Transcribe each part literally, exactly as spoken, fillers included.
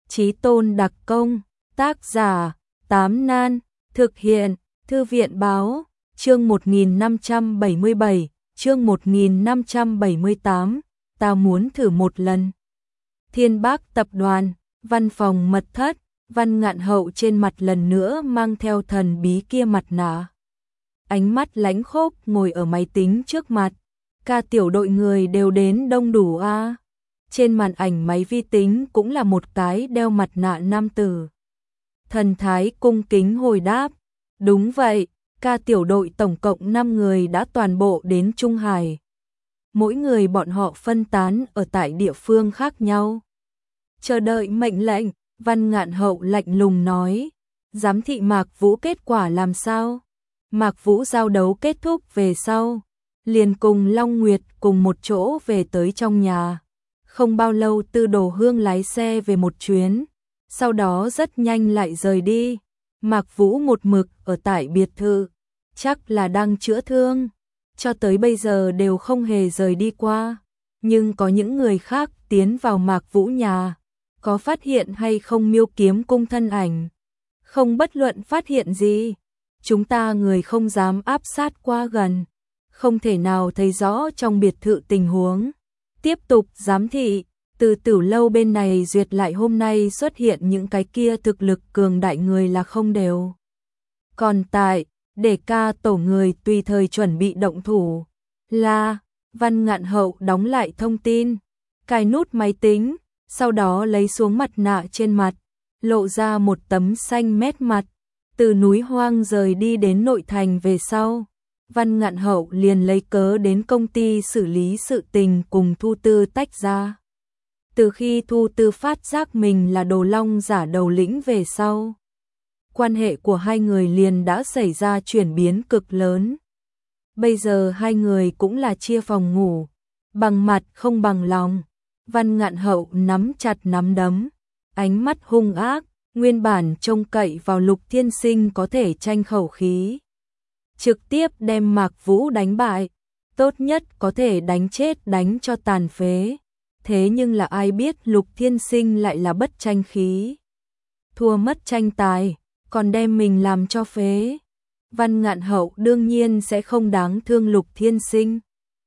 Chí Tôn đặc công, tác giả, Tám Nan, thực hiện, Thư viện báo, chương một nghìn năm trăm bảy mươi bảy, chương một nghìn năm trăm bảy mươi tám, ta muốn thử một lần. Thiên Bác Tập đoàn, văn phòng mật thất, Văn Ngạn Hậu trên mặt lần nữa mang theo thần bí kia mặt nạ. Ánh mắt lánh khốc ngồi ở máy tính trước mặt, ca tiểu đội người đều đến đông đủ a. À. Trên màn ảnh máy vi tính cũng là một cái đeo mặt nạ nam tử. Thần thái cung kính hồi đáp, đúng vậy, ca tiểu đội tổng cộng năm người đã toàn bộ đến Trung Hải. Mỗi người bọn họ phân tán ở tại địa phương khác nhau. Chờ đợi mệnh lệnh, Văn Ngạn Hậu lạnh lùng nói, giám thị Mạc Vũ kết quả làm sao? Mạc Vũ giao đấu kết thúc về sau, liền cùng Long Nguyệt cùng một chỗ về tới trong nhà. Không bao lâu Tư Đồ Hương lái xe về một chuyến, sau đó rất nhanh lại rời đi. Mạc Vũ một mực ở tại biệt thự, chắc là đang chữa thương, cho tới bây giờ đều không hề rời đi qua. Nhưng có những người khác tiến vào Mạc Vũ nhà, có phát hiện hay không Miêu Kiếm Cung thân ảnh? Không, bất luận phát hiện gì, chúng ta người không dám áp sát qua gần, không thể nào thấy rõ trong biệt thự tình huống. Tiếp tục giám thị, từ Tử Lâu bên này duyệt lại hôm nay xuất hiện những cái kia thực lực cường đại người là không đều. Còn tại, để ca tổ người tùy thời chuẩn bị động thủ. Là, Văn Ngạn Hậu đóng lại thông tin, cài nút máy tính, sau đó lấy xuống mặt nạ trên mặt, lộ ra một tấm xanh mét mặt. Từ núi hoang rời đi đến nội thành về sau, Văn Ngạn Hậu liền lấy cớ đến công ty xử lý sự tình cùng Thu Tư tách ra. Từ khi Thu Tư phát giác mình là Đồ Long giả đầu lĩnh về sau, quan hệ của hai người liền đã xảy ra chuyển biến cực lớn. Bây giờ hai người cũng là chia phòng ngủ, bằng mặt không bằng lòng. Văn Ngạn Hậu nắm chặt nắm đấm, ánh mắt hung ác, nguyên bản trông cậy vào Lục Thiên Sinh có thể tranh khẩu khí, trực tiếp đem Mạc Vũ đánh bại, tốt nhất có thể đánh chết đánh cho tàn phế. Thế nhưng là ai biết Lục Thiên Sinh lại là bất tranh khí, thua mất tranh tài, còn đem mình làm cho phế. Văn Ngạn Hậu đương nhiên sẽ không đáng thương Lục Thiên Sinh,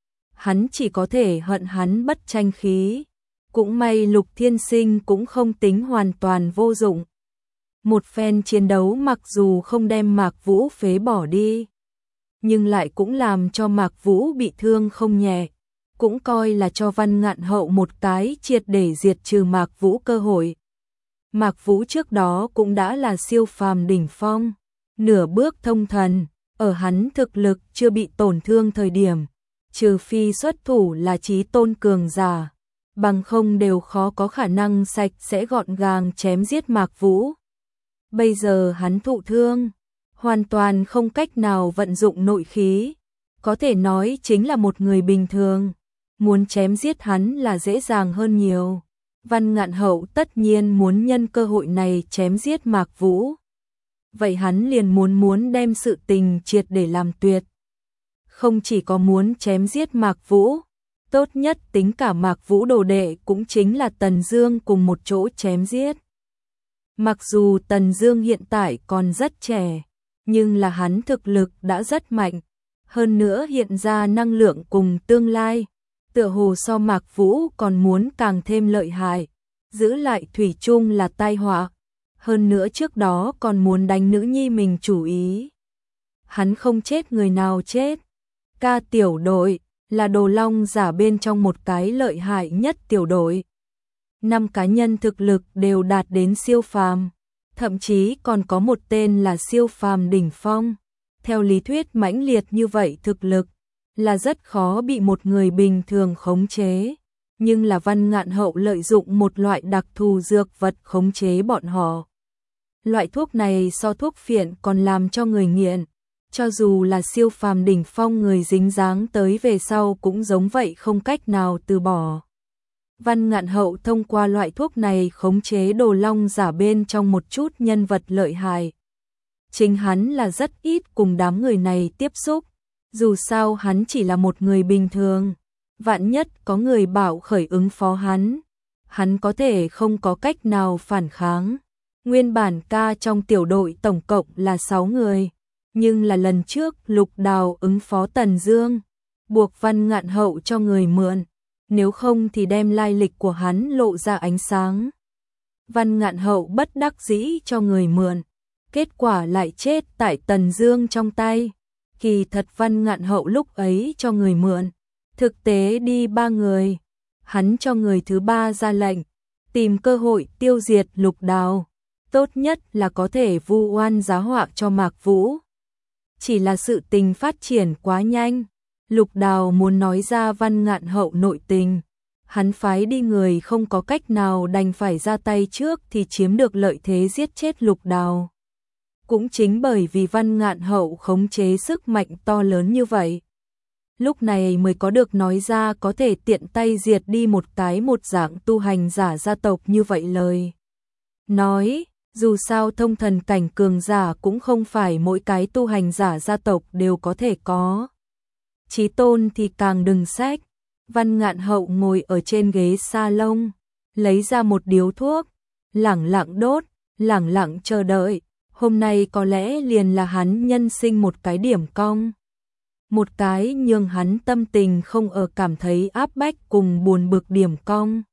hắn chỉ có thể hận hắn bất tranh khí. Cũng may Lục Thiên Sinh cũng không tính hoàn toàn vô dụng. Một phen chiến đấu mặc dù không đem Mạc Vũ phế bỏ đi, nhưng lại cũng làm cho Mạc Vũ bị thương không nhẹ, cũng coi là cho Văn Ngạn Hậu một cái triệt để diệt trừ Mạc Vũ cơ hội. Mạc Vũ trước đó cũng đã là siêu phàm đỉnh phong, nửa bước thông thần, ở hắn thực lực chưa bị tổn thương thời điểm, trừ phi xuất thủ là chí tôn cường giả, bằng không đều khó có khả năng sạch sẽ gọn gàng chém giết Mạc Vũ. Bây giờ hắn thụ thương, hoàn toàn không cách nào vận dụng nội khí, có thể nói chính là một người bình thường, muốn chém giết hắn là dễ dàng hơn nhiều. Văn Ngạn Hậu tất nhiên muốn nhân cơ hội này chém giết Mạc Vũ. Vậy hắn liền muốn muốn đem sự tình triệt để làm tuyệt. Không chỉ có muốn chém giết Mạc Vũ, tốt nhất tính cả Mạc Vũ đồ đệ cũng chính là Tần Dương cùng một chỗ chém giết. Mặc dù Tần Dương hiện tại còn rất trẻ, nhưng là hắn thực lực đã rất mạnh, hơn nữa hiện ra năng lượng cùng tương lai, tựa hồ so Mạc Vũ còn muốn càng thêm lợi hại, giữ lại thủy chung là tai họa, hơn nữa trước đó còn muốn đánh nữ nhi mình chủ ý. Hắn không chết người nào chết. Ca tiểu đội là Đồ Long giả bên trong một cái lợi hại nhất tiểu đội. Năm cá nhân thực lực đều đạt đến siêu phàm, thậm chí còn có một tên là siêu phàm đỉnh phong. Theo lý thuyết mãnh liệt như vậy thực lực là rất khó bị một người bình thường khống chế, nhưng là Văn Ngạn Hậu lợi dụng một loại đặc thù dược vật khống chế bọn họ. Loại thuốc này so thuốc phiện còn làm cho người nghiện, cho dù là siêu phàm đỉnh phong người dính dáng tới về sau cũng giống vậy không cách nào từ bỏ. Văn Ngạn Hậu thông qua loại thuốc này khống chế Đồ Long giả bên trong một chút nhân vật lợi hại. Chính hắn là rất ít cùng đám người này tiếp xúc, dù sao hắn chỉ là một người bình thường, vạn nhất có người bảo khởi ứng phó hắn, hắn có thể không có cách nào phản kháng. Nguyên bản ca trong tiểu đội tổng cộng là sáu người, nhưng là lần trước Lục Đào ứng phó Tần Dương, buộc Văn Ngạn Hậu cho người mượn, nếu không thì đem lai lịch của hắn lộ ra ánh sáng. Văn Ngạn Hậu bất đắc dĩ cho người mượn, kết quả lại chết tại Tần Dương trong tay. Kỳ thật Văn Ngạn Hậu lúc ấy cho người mượn, thực tế đi ba người, hắn cho người thứ ba ra lệnh, tìm cơ hội tiêu diệt Lục Đào, tốt nhất là có thể vu oan giá họa cho Mạc Vũ. Chỉ là sự tình phát triển quá nhanh, Lục Đào muốn nói ra Văn Ngạn Hậu nội tình, hắn phái đi người không có cách nào đành phải ra tay trước thì chiếm được lợi thế giết chết Lục Đào. Cũng chính bởi vì Văn Ngạn Hậu khống chế sức mạnh to lớn như vậy, lúc này mới có được nói ra có thể tiện tay diệt đi một cái một dạng tu hành giả gia tộc như vậy lời. Nói, dù sao thông thần cảnh cường giả cũng không phải mỗi cái tu hành giả gia tộc đều có thể có. Chí tôn thì càng đừng sách. Văn Ngạn Hậu ngồi ở trên ghế salon, lấy ra một điếu thuốc, lẳng lặng đốt, lẳng lặng chờ đợi. Hôm nay có lẽ liền là hắn nhân sinh một cái điểm cong. Một cái nhường hắn tâm tình không ở cảm thấy áp bách cùng buồn bực điểm cong.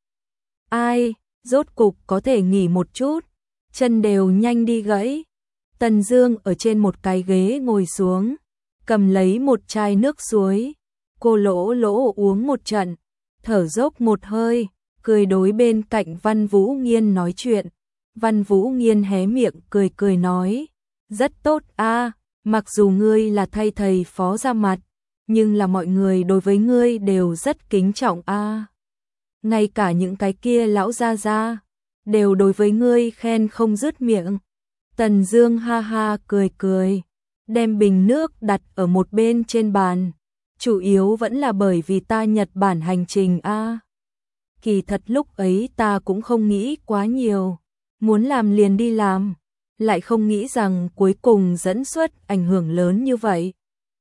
Ai, rốt cục có thể nghỉ một chút, chân đều nhanh đi gãy. Tần Dương ở trên một cái ghế ngồi xuống, cầm lấy một chai nước suối, cô lỗ lỗ uống một trận, thở dốc một hơi, cười đối bên cạnh Văn Vũ Nghiên nói chuyện. Văn Vũ Nghiên hé miệng cười cười nói, rất tốt a, mặc dù ngươi là thay thầy phó ra mặt, nhưng là mọi người đối với ngươi đều rất kính trọng a. Ngay cả những cái kia lão gia gia đều đối với ngươi khen không dứt miệng. Tần Dương ha ha cười cười, đem bình nước đặt ở một bên trên bàn, chủ yếu vẫn là bởi vì ta Nhật Bản hành trình a. Kỳ thật lúc ấy ta cũng không nghĩ quá nhiều, muốn làm liền đi làm, lại không nghĩ rằng cuối cùng dẫn xuất ảnh hưởng lớn như vậy.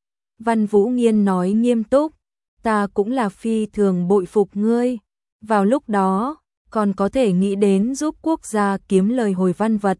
Văn Vũ Nghiên nói nghiêm túc, ta cũng là phi thường bội phục ngươi, vào lúc đó còn có thể nghĩ đến giúp quốc gia kiếm lời hồi văn vật.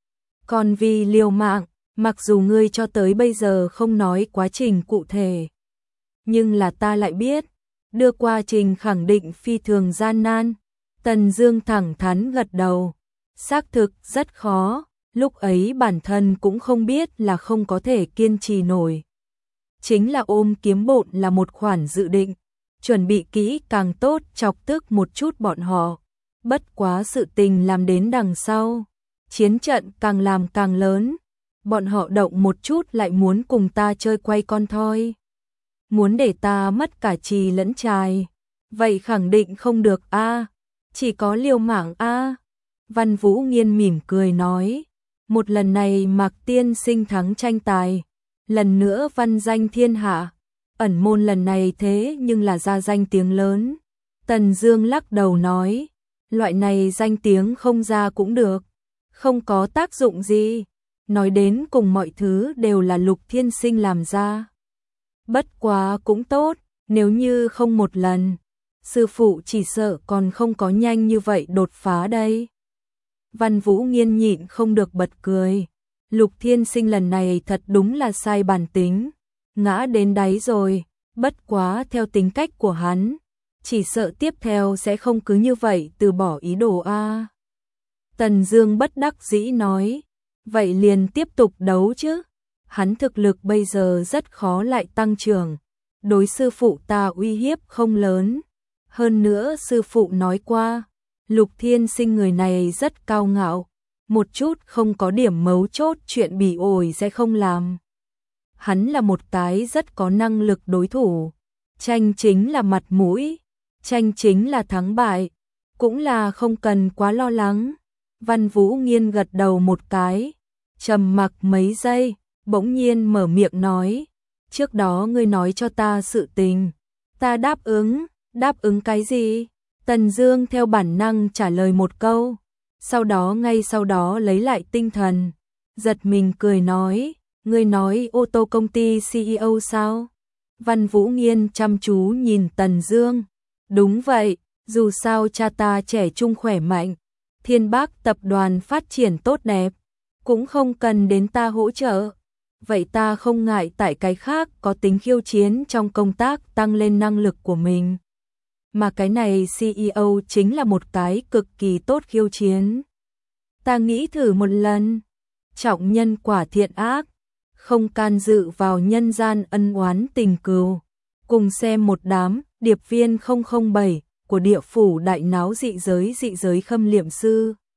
Còn vì liều mạng, mặc dù ngươi cho tới bây giờ không nói quá trình cụ thể, nhưng là ta lại biết, đưa quá trình khẳng định phi thường gian nan. Tần Dương thẳng thắn gật đầu, xác thực rất khó, lúc ấy bản thân cũng không biết là không có thể kiên trì nổi. Chính là ôm kiếm bộn là một khoản dự định, chuẩn bị kỹ càng tốt chọc tức một chút bọn họ. Bất quá sự tình làm đến đằng sau, chiến trận càng làm càng lớn, bọn họ động một chút lại muốn cùng ta chơi quay con thoi. Muốn để ta mất cả trì lẫn trài, vậy khẳng định không được a, chỉ có liều mạng a. Văn Vũ Nghiên mỉm cười nói, một lần này Mạc tiên sinh thắng tranh tài, lần nữa văn danh thiên hạ, ẩn môn lần này thế nhưng là ra danh tiếng lớn. Tần Dương lắc đầu nói, loại này danh tiếng không ra cũng được, không có tác dụng gì, nói đến cùng mọi thứ đều là Lục Thiên Sinh làm ra. Bất quá cũng tốt, nếu như không một lần, sư phụ chỉ sợ còn không có nhanh như vậy đột phá đây. Văn Vũ Nghiên nhịn không được bật cười, Lục Thiên Sinh lần này thật đúng là sai bản tính, ngã đến đáy rồi, bất quá theo tính cách của hắn, chỉ sợ tiếp theo sẽ không cứ như vậy từ bỏ ý đồ a. Tần Dương bất đắc dĩ nói, vậy liền tiếp tục đấu chứ, hắn thực lực bây giờ rất khó lại tăng trưởng, đối sư phụ ta uy hiếp không lớn, hơn nữa sư phụ nói qua, Lục Thiên Sinh người này rất cao ngạo, một chút không có điểm mấu chốt chuyện bỉ ổi sẽ không làm. Hắn là một cái rất có năng lực đối thủ, tranh chính là mặt mũi, tranh chính là thắng bại, cũng là không cần quá lo lắng. Văn Vũ Nghiên gật đầu một cái, trầm mặc mấy giây, bỗng nhiên mở miệng nói, trước đó ngươi nói cho ta sự tình, ta đáp ứng. Đáp ứng cái gì? Tần Dương theo bản năng trả lời một câu, sau đó ngay sau đó lấy lại tinh thần, giật mình cười nói, ngươi nói ô tô công ty xê e ô sao? Văn Vũ Nghiên chăm chú nhìn Tần Dương, đúng vậy, Dù sao cha ta trẻ trung khỏe mạnh, Thiên Bác tập đoàn phát triển tốt đẹp, cũng không cần đến ta hỗ trợ. Vậy ta không ngại tại cái khác có tính khiêu chiến trong công tác tăng lên năng lực của mình. Mà cái này xê e ô chính là một cái cực kỳ tốt khiêu chiến. Ta nghĩ thử một lần. Trọng nhân quả thiện ác, không can dự vào nhân gian ân oán tình cừu. Cùng xem một đám điệp viên không không bảy của địa phủ đại náo dị giới dị giới khâm liệm sư.